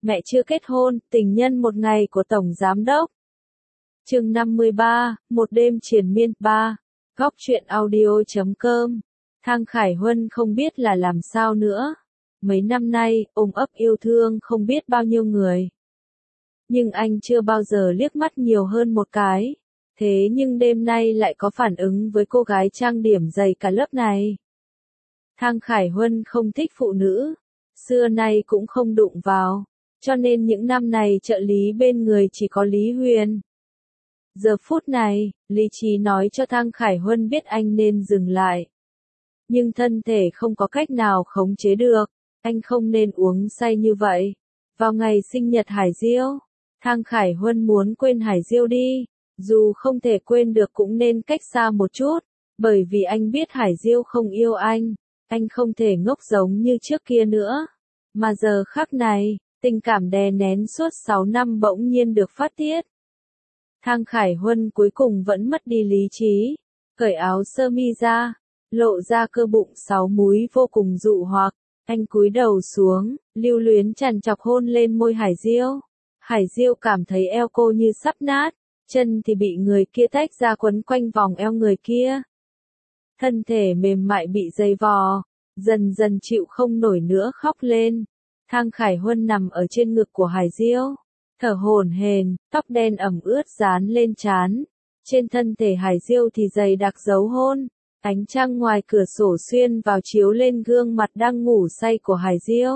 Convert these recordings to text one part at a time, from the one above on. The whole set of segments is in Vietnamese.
mẹ chưa kết hôn, tình nhân một ngày của Tổng Giám đốc. Chương 53, một đêm triền miên 3. Góc truyện audio.com. Thang Khải Huân không biết là làm sao nữa. Mấy năm nay, ôm ấp yêu thương không biết bao nhiêu người. Nhưng anh chưa bao giờ liếc mắt nhiều hơn một cái. Thế nhưng đêm nay lại có phản ứng với cô gái trang điểm dày cả lớp này. Thang Khải Huân không thích phụ nữ. Xưa nay cũng không đụng vào. Cho nên những năm này trợ lý bên người chỉ có Lý Huyền. Giờ phút này, lý trí nói cho Thang Khải Huân biết anh nên dừng lại. Nhưng thân thể không có cách nào khống chế được, anh không nên uống say như vậy. Vào ngày sinh nhật Hải Diêu, Thang Khải Huân muốn quên Hải Diêu đi, dù không thể quên được cũng nên cách xa một chút, bởi vì anh biết Hải Diêu không yêu anh không thể ngốc giống như trước kia nữa. Mà giờ khắc này, tình cảm đè nén suốt 6 năm bỗng nhiên được phát tiết. Thang Khải Huân cuối cùng vẫn mất đi lý trí, cởi áo sơ mi ra, lộ ra cơ bụng 6 múi vô cùng dụ hoặc, anh cúi đầu xuống, lưu luyến trằn trọc hôn lên môi Hải Diêu. Hải Diêu cảm thấy eo cô như sắp nát, chân thì bị người kia tách ra quấn quanh vòng eo người kia. Thân thể mềm mại bị dày vò, dần dần chịu không nổi nữa khóc lên. Thang Khải Huân nằm ở trên ngực của Hải Diêu, thở hổn hển, tóc đen ẩm ướt dán lên trán. Trên thân thể Hải Diêu thì dày đặc dấu hôn, ánh trăng ngoài cửa sổ xuyên vào chiếu lên gương mặt đang ngủ say của Hải Diêu.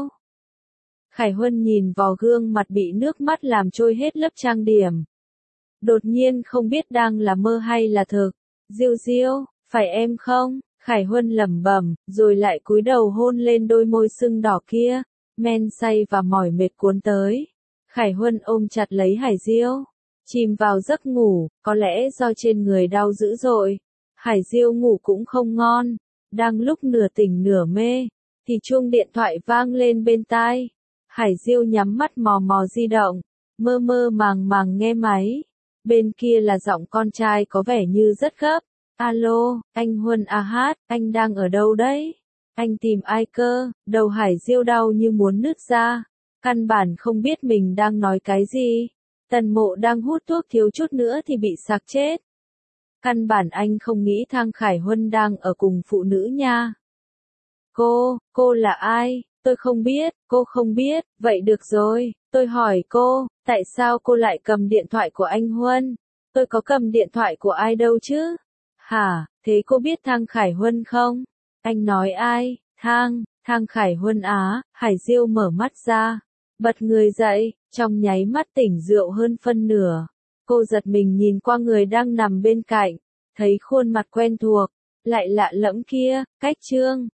Khải Huân nhìn vào gương mặt bị nước mắt làm trôi hết lớp trang điểm. Đột nhiên không biết đang là mơ hay là thực. Diêu Diêu, phải em không? Khải Huân lẩm bẩm, rồi lại cúi đầu hôn lên đôi môi sưng đỏ kia. Men say và mỏi mệt cuốn tới. Khải Huân ôm chặt lấy Hải Diêu, chìm vào giấc ngủ, có lẽ do trên người đau dữ dội. Hải Diêu ngủ cũng không ngon, đang lúc nửa tỉnh nửa mê, thì chuông điện thoại vang lên bên tai. Hải Diêu nhắm mắt mò mò di động, mơ mơ màng màng nghe máy. Bên kia là giọng con trai có vẻ như rất gấp. Alo, anh Huân à hát, anh đang ở đâu đấy? Anh tìm ai cơ? Đầu Hải Diêu đau như muốn nứt ra. Căn bản không biết mình đang nói cái gì. Tần Mộ đang hút thuốc thiếu chút nữa thì bị sặc chết. Căn bản anh không nghĩ Thang Khải Huân đang ở cùng phụ nữ nha. Cô là ai? Tôi không biết, cô không biết, vậy được rồi, tôi hỏi cô, tại sao cô lại cầm điện thoại của anh Huân? Tôi có cầm điện thoại của ai đâu chứ? Hả, thế cô biết Thang Khải Huân không? Anh nói ai? Thang Khải Huân á. Hải Diêu mở mắt ra, bật người dậy, trong nháy mắt tỉnh rượu hơn phân nửa. Cô giật mình nhìn qua người đang nằm bên cạnh, thấy khuôn mặt quen thuộc, lại lạ lẫm kia, Cách Trương.